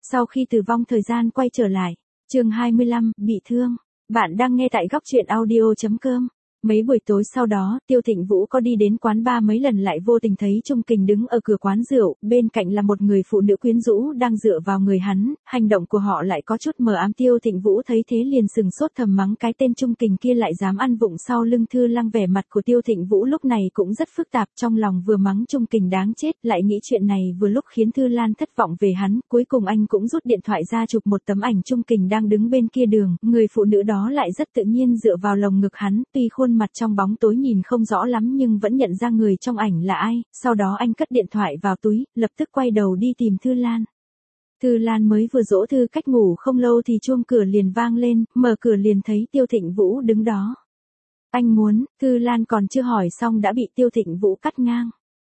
Sau khi tử vong thời gian quay trở lại. Chương 25, bị thương. Bạn đang nghe tại góc truyện audio.com. Mấy buổi tối sau đó, Tiêu Thịnh Vũ có đi đến quán bar mấy lần lại vô tình thấy Trung Kình đứng ở cửa quán rượu, bên cạnh là một người phụ nữ quyến rũ đang dựa vào người hắn, hành động của họ lại có chút mờ ám. Tiêu Thịnh Vũ thấy thế liền sừng sốt thầm mắng cái tên Trung Kình kia lại dám ăn vụng sau lưng Thư Lăng. Vẻ mặt của Tiêu Thịnh Vũ lúc này cũng rất phức tạp, trong lòng vừa mắng Trung Kình đáng chết, lại nghĩ chuyện này vừa lúc khiến Thư Lan thất vọng về hắn, cuối cùng anh cũng rút điện thoại ra chụp một tấm ảnh Trung Kình đang đứng bên kia đường, người phụ nữ đó lại rất tự nhiên dựa vào lồng ngực hắn, tuy khuôn mặt trong bóng tối nhìn không rõ lắm nhưng vẫn nhận ra người trong ảnh là ai, sau đó anh cất điện thoại vào túi, lập tức quay đầu đi tìm Thư Lan. Thư Lan mới vừa dỗ Thư Cách ngủ không lâu thì chuông cửa liền vang lên, mở cửa liền thấy Tiêu Thịnh Vũ đứng đó. Anh muốn, Thư Lan còn chưa hỏi xong đã bị Tiêu Thịnh Vũ cắt ngang.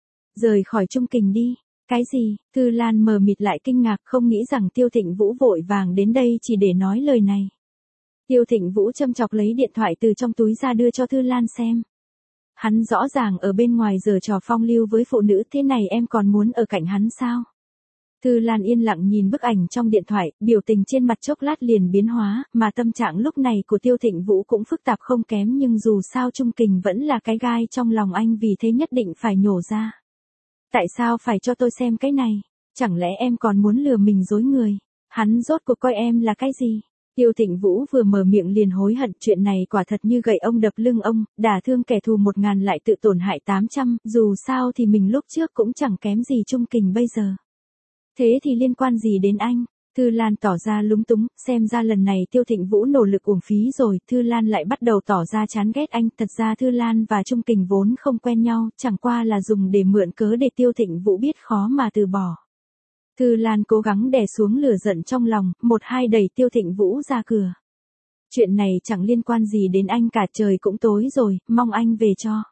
Rời khỏi Trung Kình đi. Cái gì? Thư Lan mờ mịt lại kinh ngạc, không nghĩ rằng Tiêu Thịnh Vũ vội vàng đến đây chỉ để nói lời này. Tiêu Thịnh Vũ châm chọc lấy điện thoại từ trong túi ra đưa cho Thư Lan xem. Hắn rõ ràng ở bên ngoài giở trò phong lưu với phụ nữ, thế này em còn muốn ở cạnh hắn sao? Thư Lan yên lặng nhìn bức ảnh trong điện thoại, biểu tình trên mặt chốc lát liền biến hóa, mà tâm trạng lúc này của Tiêu Thịnh Vũ cũng phức tạp không kém, nhưng dù sao Trung Kình vẫn là cái gai trong lòng anh, vì thế nhất định phải nhổ ra. Tại sao phải cho tôi xem cái này? Chẳng lẽ em còn muốn lừa mình dối người? Hắn rốt cuộc coi em là cái gì? Tiêu Thịnh Vũ vừa mở miệng liền hối hận, chuyện này quả thật như gậy ông đập lưng ông, đả thương kẻ thù 1000 lại tự tổn hại 800, dù sao thì mình lúc trước cũng chẳng kém gì Trung Kình bây giờ. Thế thì liên quan gì đến anh? Thư Lan tỏ ra lúng túng, xem ra lần này Tiêu Thịnh Vũ nỗ lực uổng phí rồi. Thư Lan lại bắt đầu tỏ ra chán ghét anh, thật ra Thư Lan và Trung Kình vốn không quen nhau, chẳng qua là dùng để mượn cớ để Tiêu Thịnh Vũ biết khó mà từ bỏ. Thư Lan cố gắng đè xuống lửa giận trong lòng, một hai đẩy Tiêu Thịnh Vũ ra cửa. Chuyện này chẳng liên quan gì đến anh cả, trời cũng tối rồi, mong anh về cho.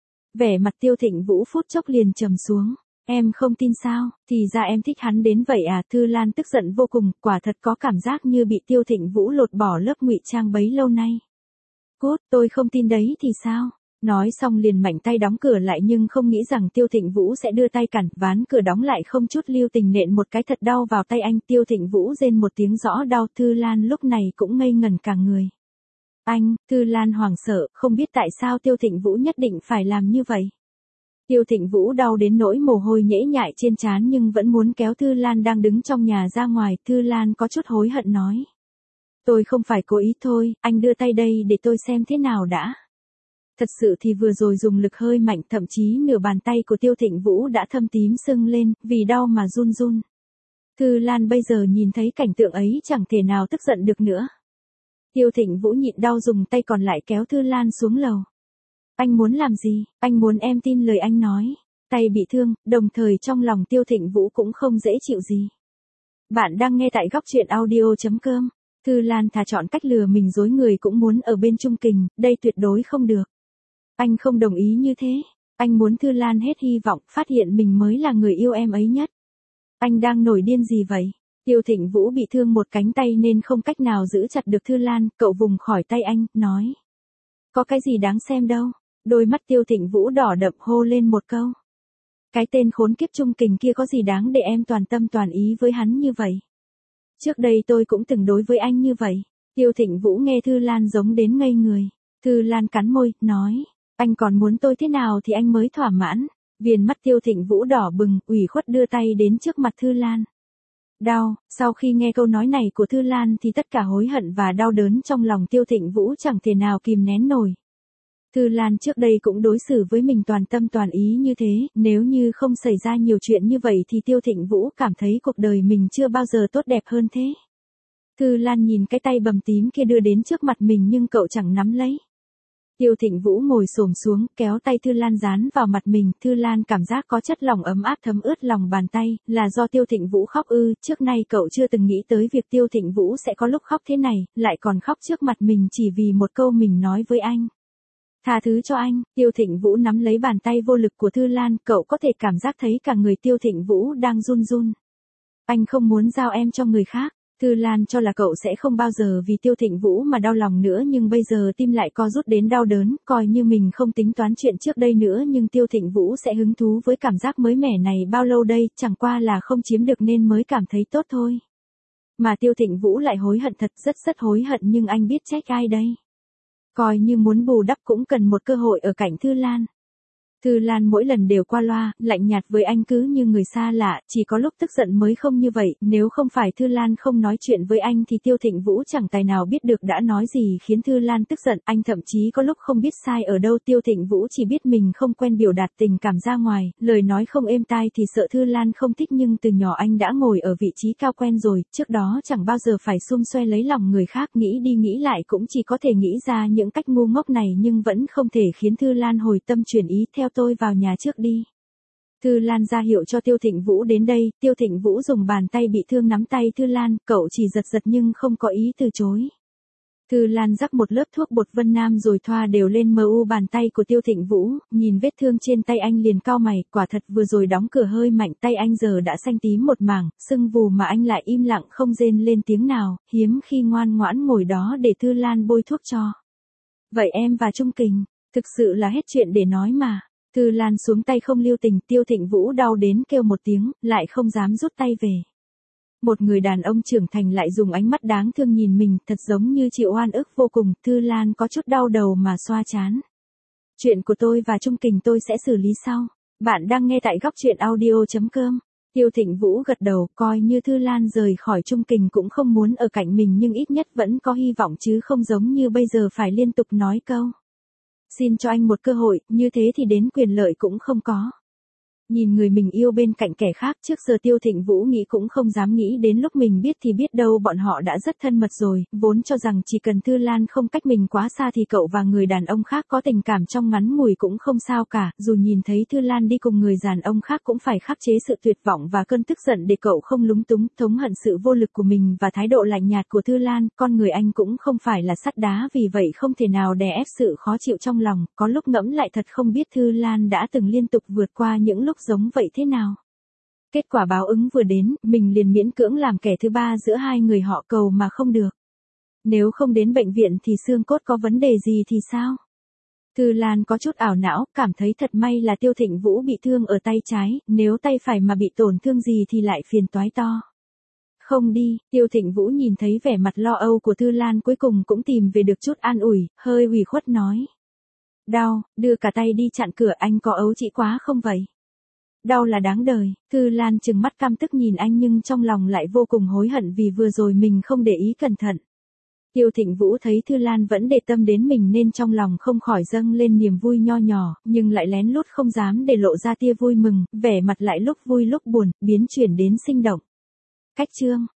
Vẻ mặt Tiêu Thịnh Vũ phút chốc liền trầm xuống. Em không tin sao, thì ra em thích hắn đến vậy à? Thư Lan tức giận vô cùng, quả thật có cảm giác như bị Tiêu Thịnh Vũ lột bỏ lớp ngụy trang bấy lâu nay. Cốt, tôi không tin đấy thì sao? Nói xong liền mạnh tay đóng cửa lại, nhưng không nghĩ rằng Tiêu Thịnh Vũ sẽ đưa tay cản, ván cửa đóng lại không chút lưu tình nện một cái thật đau vào tay anh. Tiêu Thịnh Vũ rên một tiếng rõ đau, Thư Lan lúc này cũng ngây ngẩn cả người. Anh, Thư Lan hoảng sợ, không biết tại sao Tiêu Thịnh Vũ nhất định phải làm như vậy. Tiêu Thịnh Vũ đau đến nỗi mồ hôi nhễ nhại trên trán nhưng vẫn muốn kéo Thư Lan đang đứng trong nhà ra ngoài. Thư Lan có chút hối hận nói. Tôi không phải cố ý thôi, anh đưa tay đây để tôi xem thế nào đã. Thật sự thì vừa rồi dùng lực hơi mạnh, thậm chí nửa bàn tay của Tiêu Thịnh Vũ đã thâm tím sưng lên, vì đau mà run run. Thư Lan bây giờ nhìn thấy cảnh tượng ấy chẳng thể nào tức giận được nữa. Tiêu Thịnh Vũ nhịn đau dùng tay còn lại kéo Thư Lan xuống lầu. Anh muốn làm gì? Anh muốn em tin lời anh nói. Tay bị thương, đồng thời trong lòng Tiêu Thịnh Vũ cũng không dễ chịu gì. Bạn đang nghe tại góc truyện audio.com. Thư Lan thà chọn cách lừa mình dối người cũng muốn ở bên Trung Kình, đây tuyệt đối không được. Anh không đồng ý như thế. Anh muốn Thư Lan hết hy vọng, phát hiện mình mới là người yêu em ấy nhất. Anh đang nổi điên gì vậy? Tiêu Thịnh Vũ bị thương một cánh tay nên không cách nào giữ chặt được Thư Lan, cậu vùng khỏi tay anh, nói. Có cái gì đáng xem đâu. Đôi mắt Tiêu Thịnh Vũ đỏ đậm hô lên một câu. Cái tên khốn kiếp Trung Kình kia có gì đáng để em toàn tâm toàn ý với hắn như vậy? Trước đây tôi cũng từng đối với anh như vậy. Tiêu Thịnh Vũ nghe Thư Lan giống đến ngây người. Thư Lan cắn môi, nói. Anh còn muốn tôi thế nào thì anh mới thỏa mãn. Viền mắt Tiêu Thịnh Vũ đỏ bừng, ủy khuất đưa tay đến trước mặt Thư Lan. Đau, sau khi nghe câu nói này của Thư Lan thì tất cả hối hận và đau đớn trong lòng Tiêu Thịnh Vũ chẳng thể nào kìm nén nổi. Thư Lan trước đây cũng đối xử với mình toàn tâm toàn ý như thế, nếu như không xảy ra nhiều chuyện như vậy thì Tiêu Thịnh Vũ cảm thấy cuộc đời mình chưa bao giờ tốt đẹp hơn thế. Thư Lan nhìn cái tay bầm tím kia đưa đến trước mặt mình nhưng cậu chẳng nắm lấy. Tiêu Thịnh Vũ ngồi xổm xuống, kéo tay Thư Lan dán vào mặt mình, Thư Lan cảm giác có chất lỏng ấm áp thấm ướt lòng bàn tay, là do Tiêu Thịnh Vũ khóc ư? Trước nay cậu chưa từng nghĩ tới việc Tiêu Thịnh Vũ sẽ có lúc khóc thế này, lại còn khóc trước mặt mình chỉ vì một câu mình nói với anh. Tha thứ cho anh. Tiêu Thịnh Vũ nắm lấy bàn tay vô lực của Thư Lan, cậu có thể cảm giác thấy cả người Tiêu Thịnh Vũ đang run run. Anh không muốn giao em cho người khác. Thư Lan cho là cậu sẽ không bao giờ vì Tiêu Thịnh Vũ mà đau lòng nữa, nhưng bây giờ tim lại co rút đến đau đớn, coi như mình không tính toán chuyện trước đây nữa, nhưng Tiêu Thịnh Vũ sẽ hứng thú với cảm giác mới mẻ này bao lâu đây, chẳng qua là không chiếm được nên mới cảm thấy tốt thôi. Mà Tiêu Thịnh Vũ lại hối hận thật, rất hối hận, nhưng anh biết trách ai đây? Coi như muốn bù đắp cũng cần một cơ hội ở cạnh Thư Lan. Thư Lan mỗi lần đều qua loa, lạnh nhạt với anh cứ như người xa lạ, chỉ có lúc tức giận mới không như vậy, nếu không phải Thư Lan không nói chuyện với anh thì Tiêu Thịnh Vũ chẳng tài nào biết được đã nói gì khiến Thư Lan tức giận, anh thậm chí có lúc không biết sai ở đâu. Tiêu Thịnh Vũ chỉ biết mình không quen biểu đạt tình cảm ra ngoài, lời nói không êm tai thì sợ Thư Lan không thích, nhưng từ nhỏ anh đã ngồi ở vị trí cao quen rồi, trước đó chẳng bao giờ phải xum xoe lấy lòng người khác, nghĩ đi nghĩ lại cũng chỉ có thể nghĩ ra những cách ngu ngốc này nhưng vẫn không thể khiến Thư Lan hồi tâm chuyển ý. Theo tôi vào nhà trước đi. Thư Lan ra hiệu cho Tiêu Thịnh Vũ đến đây, Tiêu Thịnh Vũ dùng bàn tay bị thương nắm tay Thư Lan, cậu chỉ giật nhưng không có ý từ chối. Thư Lan rắc một lớp thuốc bột Vân Nam rồi thoa đều lên mu bàn tay của Tiêu Thịnh Vũ, nhìn vết thương trên tay anh liền cau mày, quả thật vừa rồi đóng cửa hơi mạnh, tay anh giờ đã xanh tím một mảng, sưng vù mà anh lại im lặng không rên lên tiếng nào, hiếm khi ngoan ngoãn ngồi đó để Thư Lan bôi thuốc cho. Vậy em và Trung Kình, thực sự là hết chuyện để nói mà. Thư Lan xuống tay không lưu tình, Tiêu Thịnh Vũ đau đến kêu một tiếng, lại không dám rút tay về. Một người đàn ông trưởng thành lại dùng ánh mắt đáng thương nhìn mình, thật giống như chịu oan ức vô cùng. Thư Lan có chút đau đầu mà xoa trán. Chuyện của tôi và Trung Kình tôi sẽ xử lý sau. Bạn đang nghe tại góc truyện audio.com. Tiêu Thịnh Vũ gật đầu, coi như Thư Lan rời khỏi Trung Kình cũng không muốn ở cạnh mình nhưng ít nhất vẫn có hy vọng chứ không giống như bây giờ phải liên tục nói câu. Xin cho anh một cơ hội, như thế thì đến quyền lợi cũng không có. Nhìn người mình yêu bên cạnh kẻ khác, trước giờ Tiêu Thịnh Vũ nghĩ cũng không dám nghĩ, đến lúc mình biết thì biết đâu bọn họ đã rất thân mật rồi, vốn cho rằng chỉ cần Thư Lan không cách mình quá xa thì cậu và người đàn ông khác có tình cảm trong ngắn ngủi cũng không sao cả, dù nhìn thấy Thư Lan đi cùng người đàn ông khác cũng phải khắc chế sự tuyệt vọng và cơn tức giận để cậu không lúng túng, thống hận sự vô lực của mình và thái độ lạnh nhạt của Thư Lan. Con người anh cũng không phải là sắt đá, vì vậy không thể nào đè ép sự khó chịu trong lòng, có lúc ngẫm lại thật không biết Thư Lan đã từng liên tục vượt qua những lúc giống vậy thế nào. Kết quả báo ứng vừa đến, mình liền miễn cưỡng làm kẻ thứ ba giữa hai người họ, cầu mà không được. Nếu không đến bệnh viện thì xương cốt có vấn đề gì thì sao? Thư Lan có chút ảo não, cảm thấy thật may là Tiêu Thịnh Vũ bị thương ở tay trái, nếu tay phải mà bị tổn thương gì thì lại phiền toái to. Không đi, Tiêu Thịnh Vũ nhìn thấy vẻ mặt lo âu của Thư Lan cuối cùng cũng tìm về được chút an ủi, hơi ủy khuất nói. Đau, đưa cả tay đi chặn cửa, anh có ấu trĩ quá không vậy? Đau là đáng đời. Thư Lan trừng mắt căm tức nhìn anh nhưng trong lòng lại vô cùng hối hận vì vừa rồi mình không để ý cẩn thận. Tiêu Thịnh Vũ thấy Thư Lan vẫn để tâm đến mình nên trong lòng không khỏi dâng lên niềm vui nho nhỏ, nhưng lại lén lút không dám để lộ ra tia vui mừng, vẻ mặt lại lúc vui lúc buồn, biến chuyển đến sinh động. Cách chương